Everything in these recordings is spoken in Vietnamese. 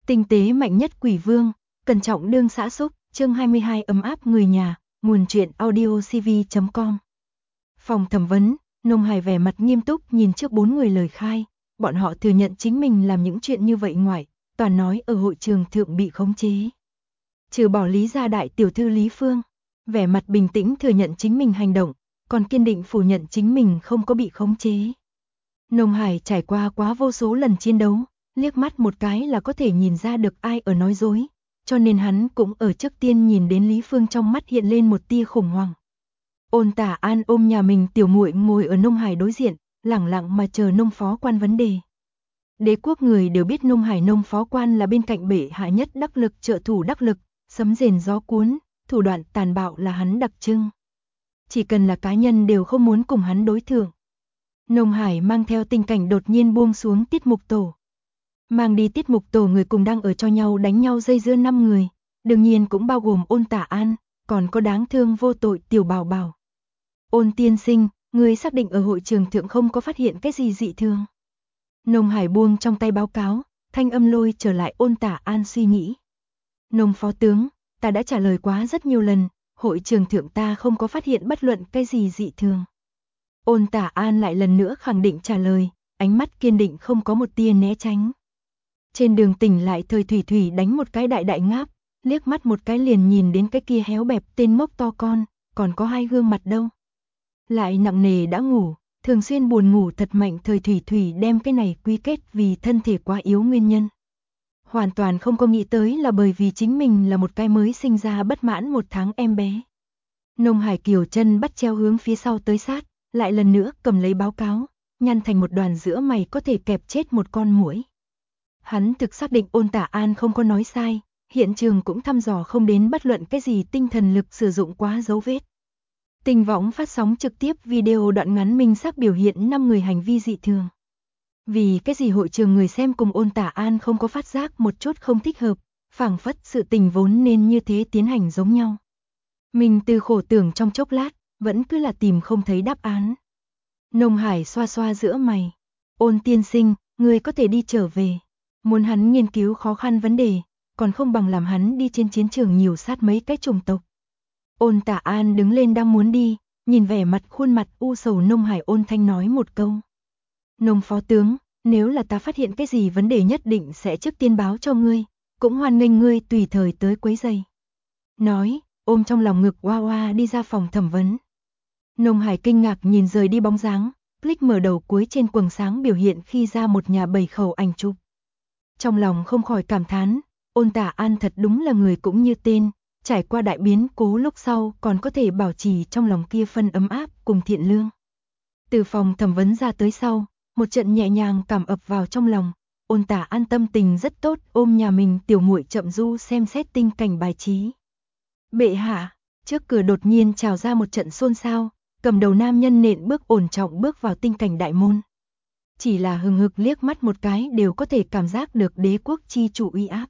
Tinh tế mạnh nhất quỷ vương, cẩn trọng đương xã xúc, chương 22 ấm áp người nhà, nguồn truyện audiocv.com. Phòng thẩm vấn, Nông Hải vẻ mặt nghiêm túc nhìn trước 4 người lời khai, bọn họ thừa nhận chính mình làm những chuyện như vậy ngoại, toàn nói ở hội trường thượng bị khống chế. Trừ bỏ Lý gia đại tiểu thư Lý Phương, vẻ mặt bình tĩnh thừa nhận chính mình hành động, còn kiên định phủ nhận chính mình không có bị khống chế. Nông Hải trải qua quá vô số lần chiến đấu, liếc mắt một cái là có thể nhìn ra được ai ở nói dối, cho nên hắn cũng ở trước tiên nhìn đến Lý Phương trong mắt hiện lên một tia khủng hoảng. Ôn Tả An ôm nhà mình tiểu muội ngồi ở Nông Hải đối diện, lẳng lặng mà chờ Nông phó quan vấn đề. Đế quốc người đều biết Nông Hải Nông phó quan là bên cạnh bệ hạ nhất đắc lực trợ thủ đắc lực, sấm rền gió cuốn, thủ đoạn tàn bạo là hắn đặc trưng. Chỉ cần là cá nhân đều không muốn cùng hắn đối thượng. Nông Hải mang theo tình cảnh đột nhiên buông xuống tiết mục tổ. Mang đi tiết mục tổ người cùng đang ở cho nhau đánh nhau dây dưa 5 người, đương nhiên cũng bao gồm Ôn Tả An, còn có đáng thương vô tội tiểu Bảo Bảo. Ôn tiên sinh, người xác định ở hội trường thượng không có phát hiện cái gì dị thường. Nông Hải buông trong tay báo cáo, thanh âm lôi trở lại Ôn Tả An suy nghĩ. Nông phó tướng, ta đã trả lời quá rất nhiều lần, hội trường thượng ta không có phát hiện bất luận cái gì dị thường. Ôn Tả An lại lần nữa khẳng định trả lời, ánh mắt kiên định không có một tia né tránh. Trên đường tỉnh lại Thời Thủy Thủy đánh một cái đại đại ngáp, liếc mắt một cái liền nhìn đến cái kia héo bẹp tên mốc to con, còn có 2 gương mặt đâu. Lại nặng nề đã ngủ, thường xuyên buồn ngủ thật mạnh Thời Thủy Thủy đem cái này quy kết vì thân thể quá yếu nguyên nhân. Hoàn toàn không có nghĩ tới là bởi vì chính mình là một cái mới sinh ra bất mãn 1 tháng em bé. Nông Hải kiều chân bắt treo hướng phía sau tới sát, lại lần nữa cầm lấy báo cáo, nhăn thành một đoàn giữa mày có thể kẹp chết một con muỗi. Hắn thực xác định Ôn Tả An không có nói sai, hiện trường cũng thăm dò không đến bất luận cái gì tinh thần lực sử dụng quá dấu vết. Tình võng phát sóng trực tiếp video đoạn ngắn minh xác biểu hiện 5 người hành vi dị thường. Vì cái gì hội trường người xem cùng Ôn Tả An không có phát giác một chút không thích hợp, phảng phất sự tình vốn nên như thế tiến hành giống nhau. Mình từ khổ tưởng trong chốc lát, vẫn cứ là tìm không thấy đáp án. Nông Hải xoa xoa giữa mày. Ôn tiên sinh, người có thể đi trở về. Muốn hắn nghiên cứu khó khăn vấn đề, còn không bằng làm hắn đi trên chiến trường nhiều sát mấy cái chủng tộc. Ôn Tả An đứng lên đang muốn đi, nhìn vẻ mặt khuôn mặt u sầu Nông Hải ôn thanh nói một câu. Nông phó tướng, nếu là ta phát hiện cái gì vấn đề nhất định sẽ trước tiên báo cho ngươi, cũng hoan nghênh ngươi tùy thời tới quấy giày. Nói, ôm trong lòng ngực oa oa đi ra phòng thẩm vấn. Nông Hải kinh ngạc nhìn rời đi bóng dáng, click mở đầu cuối trên quầng sáng biểu hiện khi ra một nhà 7 khẩu ảnh chụp. Trong lòng không khỏi cảm thán, Ôn Tả An thật đúng là người cũng như tên, trải qua đại biến cố lúc sau còn có thể bảo trì trong lòng kia phân ấm áp cùng thiện lương. Từ phòng thẩm vấn ra tới sau, một trận nhẹ nhàng cảm ập vào trong lòng, Ôn Tả An tâm tình rất tốt, ôm nhà mình tiểu muội chậm du xem xét tinh cảnh bài trí. Bệ hạ, trước cửa đột nhiên trào ra một trận xôn xao, cầm đầu nam nhân nện bước ổn trọng bước vào tinh cảnh đại môn. Chỉ là hừng hực liếc mắt một cái đều có thể cảm giác được đế quốc chi chủ uy áp.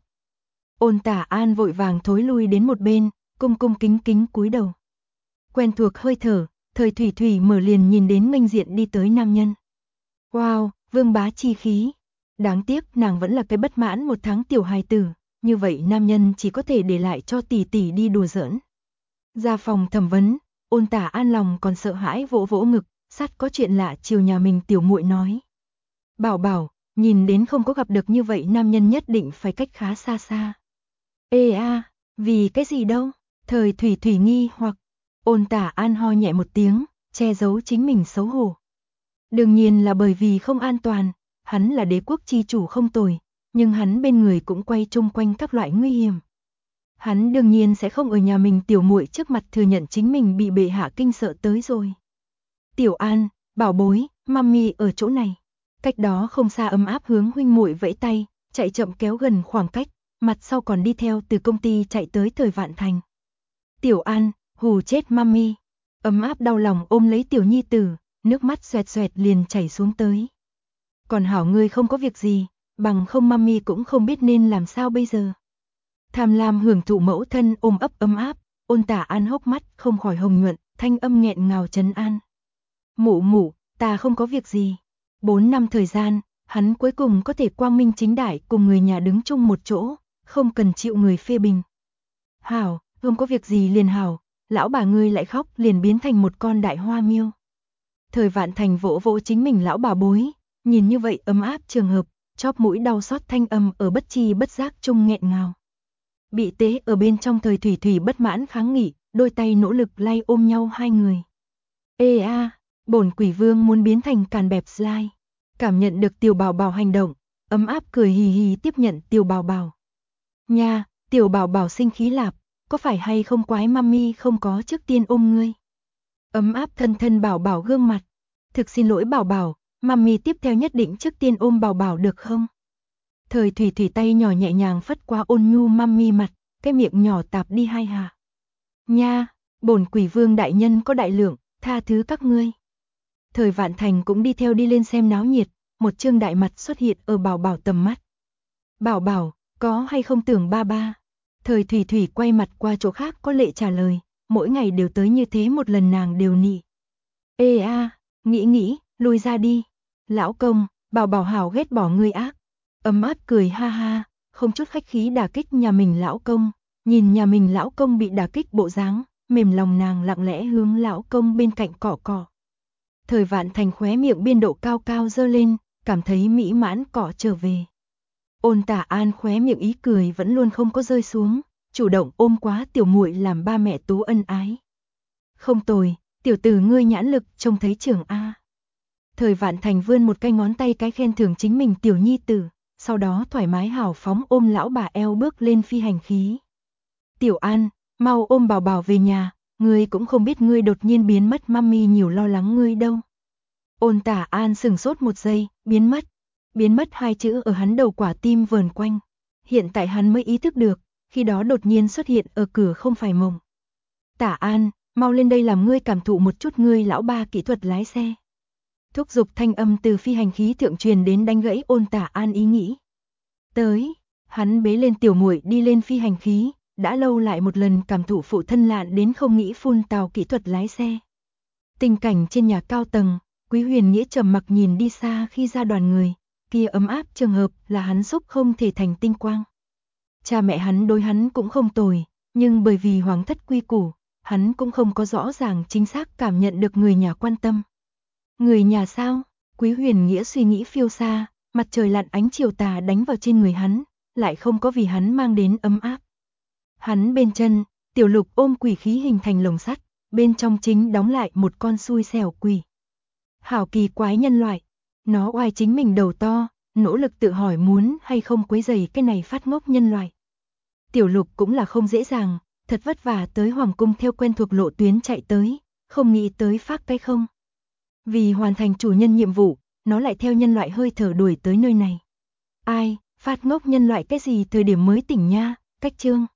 Ôn Tả An vội vàng thối lui đến một bên, cung cung kính kính cúi đầu. Quen thuộc hơi thở, Thời Thủy Thủy mở liền nhìn đến nghênh diện đi tới nam nhân. Wow, vương bá chi khí. Đáng tiếc nàng vẫn là cái bất mãn 1 tháng tiểu hài tử, như vậy nam nhân chỉ có thể để lại cho tỷ tỷ đi đùa giỡn. Ra phòng thẩm vấn, Ôn Tả An lòng còn sợ hãi vỗ vỗ ngực, sát có chuyện lạ chiều nhà mình tiểu muội nói. Bảo Bảo, nhìn đến không có gặp được như vậy nam nhân nhất định phải cách khá xa xa. Ê a, vì cái gì đâu? Thời Thủy Thủy nghi hoặc. Ôn Tả An ho nhẹ một tiếng, che giấu chính mình xấu hổ. Đương nhiên là bởi vì không an toàn, hắn là đế quốc chi chủ không tồi, nhưng hắn bên người cũng quay chung quanh các loại nguy hiểm. Hắn đương nhiên sẽ không ở nhà mình tiểu muội trước mặt thừa nhận chính mình bị bệ hạ kinh sợ tới rồi. Tiểu An, bảo bối, mami ở chỗ này. Cách đó không xa ấm áp hướng huynh muội vẫy tay, chạy chậm kéo gần khoảng cách, mặt sau còn đi theo từ công ty chạy tới Thời Vạn Thành. Tiểu An, hù chết mami. Ấm áp đau lòng ôm lấy tiểu nhi tử, nước mắt xoẹt xoẹt liền chảy xuống tới. Còn hảo ngươi không có việc gì, bằng không mami cũng không biết nên làm sao bây giờ. Tham lam hưởng thụ mẫu thân ôm ấp ấm áp, Ôn Tả An hốc mắt không khỏi hồng nhuận, thanh âm nghẹn ngào trấn an. Mụ mụ, ta không có việc gì. 4 năm thời gian, Hắn cuối cùng có thể quang minh chính đại cùng người nhà đứng chung một chỗ, không cần chịu người phê bình. Hảo, không có việc gì liền hảo, lão bà ngươi lại khóc liền biến thành một con đại hoa miêu. Thời Vạn Thành vỗ vỗ chính mình lão bà bối, nhìn như vậy ấm áp trường hợp, chóp mũi đau xót thanh âm ở bất chi bất giác chung nghẹn ngào. Bị tế ở bên trong Thời Thủy Thủy bất mãn kháng nghị, đôi tay nỗ lực lay ôm nhau hai người. Ê a, bổn quỷ vương muốn biến thành càn bẹp slime. Cảm nhận được Tiểu Bảo Bảo hành động, ấm áp cười hì hì tiếp nhận Tiểu Bảo Bảo. Nha, Tiểu Bảo Bảo sinh khí lạp, có phải hay không quái mami không có trước tiên ôm ngươi. Ấm áp thân thân Bảo Bảo gương mặt. Thực xin lỗi Bảo Bảo, mami tiếp theo nhất định trước tiên ôm Bảo Bảo được không? Thời Thủy Thủy tay nhỏ nhẹ nhàng phất qua ôn nhu mami mặt, cái miệng nhỏ tạp đi hai hạ. Nha, bổn quỷ vương đại nhân có đại lượng, tha thứ các ngươi. Thời Vạn Thành cũng đi theo đi lên xem náo nhiệt, một trương đại mặt xuất hiện ở Bảo Bảo tầm mắt. Bảo Bảo, có hay không tưởng ba ba? Thời Thủy Thủy quay mặt qua chỗ khác có lệ trả lời, mỗi ngày đều tới như thế một lần nàng đều nị. Ê a, nghĩ, lui ra đi. Lão công, Bảo Bảo hảo ghét bỏ ngươi ác. Ấm áp cười ha ha, không chút khách khí đả kích nhà mình lão công. Nhìn nhà mình lão công bị đả kích bộ dáng, mềm lòng nàng lặng lẽ hướng lão công bên cạnh cọ cọ. Thời Vạn Thành khóe miệng biên độ cao cao dơ lên, cảm thấy mỹ mãn cọ trở về. Ôn Tả An khóe miệng ý cười vẫn luôn không có rơi xuống, chủ động ôm quá tiểu muội làm ba mẹ tú ân ái. Không tồi, tiểu tử ngươi nhãn lực trông thấy trưởng a. Thời Vạn Thành vươn một cái ngón tay cái khen thưởng chính mình tiểu nhi tử, sau đó thoải mái hào phóng ôm lão bà eo bước lên phi hành khí. Tiểu An, mau ôm Bảo Bảo về nhà, ngươi cũng không biết ngươi đột nhiên biến mất mami nhiều lo lắng ngươi đâu. Ôn Tả An sừng sốt một giây, biến mất hai chữ ở hắn đầu quả tim vờn quanh. Hiện tại hắn mới ý thức được, khi đó đột nhiên xuất hiện ở cửa không phải mộng. Tả An, mau lên đây làm ngươi cảm thụ một chút ngươi lão ba kỹ thuật lái xe. Thúc giục thanh âm từ phi hành khí thượng truyền đến đánh gãy Ôn Tả An ý nghĩ. Tới, hắn bế lên tiểu muội đi lên phi hành khí, đã lâu lại một lần cảm thụ phụ thân lạn đến không nghĩ phun tào kỹ thuật lái xe. Tình cảnh trên nhà cao tầng, Quý Huyền Nghĩa trầm mặc nhìn đi xa khi ra đoàn người, kia ấm áp trường hợp là hắn xúc không thể thành tinh quang. Cha mẹ hắn đối hắn cũng không tồi, nhưng bởi vì hoàng thất quy củ, hắn cũng không có rõ ràng chính xác cảm nhận được người nhà quan tâm. Người nhà sao? Quý Huyền Nghĩa suy nghĩ phiêu xa, mặt trời lặn ánh chiều tà đánh vào trên người hắn, lại không có vì hắn mang đến ấm áp. Hắn bên chân, Tiểu Lục ôm quỷ khí hình thành lồng sắt, bên trong chính đóng lại một con xui xẻo quỷ. Hảo kỳ quái nhân loại, nó oai chính mình đầu to, nỗ lực tự hỏi muốn hay không quấy rầy cái này phát ngốc nhân loại. Tiểu Lục cũng là không dễ dàng, thật vất vả tới hoàng cung theo quen thuộc lộ tuyến chạy tới, không nghĩ tới phát cái không. Vì hoàn thành chủ nhân nhiệm vụ, nó lại theo nhân loại hơi thở đuổi tới nơi này. Ai, phát ngốc nhân loại cái gì thời điểm mới tỉnh nha, cách chương.